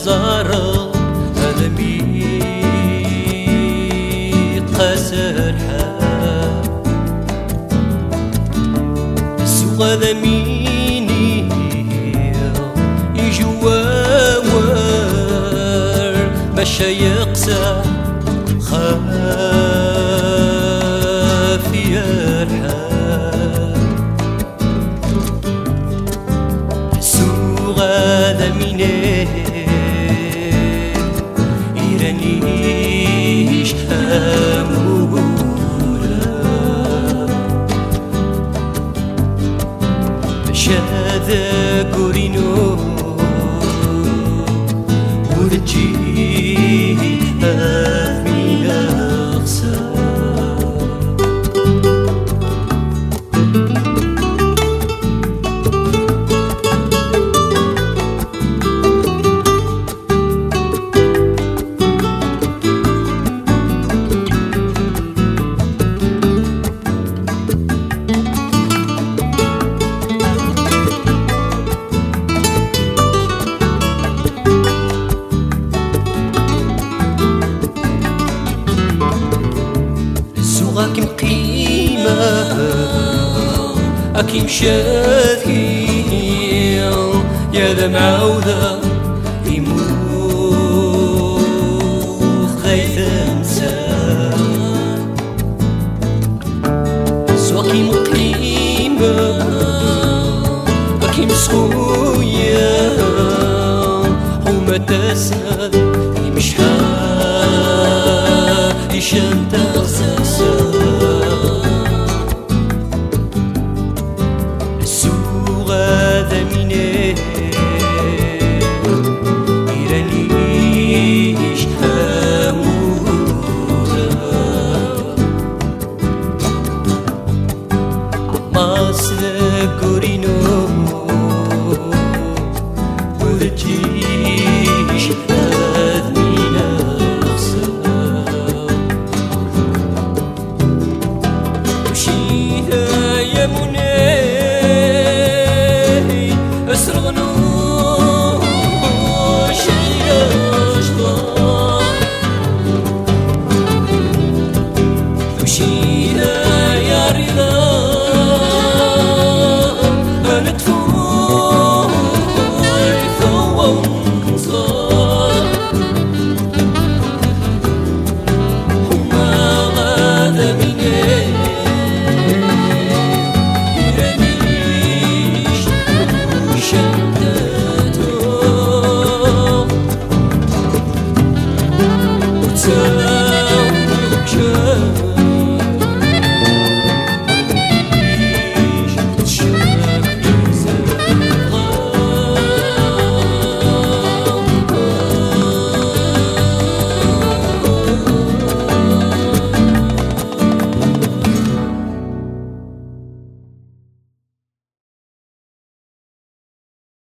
زارة هذا قاس الحال السوق هذا ميني يجوار مشى يقسى خافي الحال السوق هذا ميني إيرانيش هذا كورينو ورجي من أغسى أكيم قيمة أكيم شاذي يا ذا معاودة يموت غايث انسى سو أكيم قيمة أكيم سويا وما تسند يمشها يشنت السوق هذا ميني إيرانيش هامورا عماس كورينو ورجي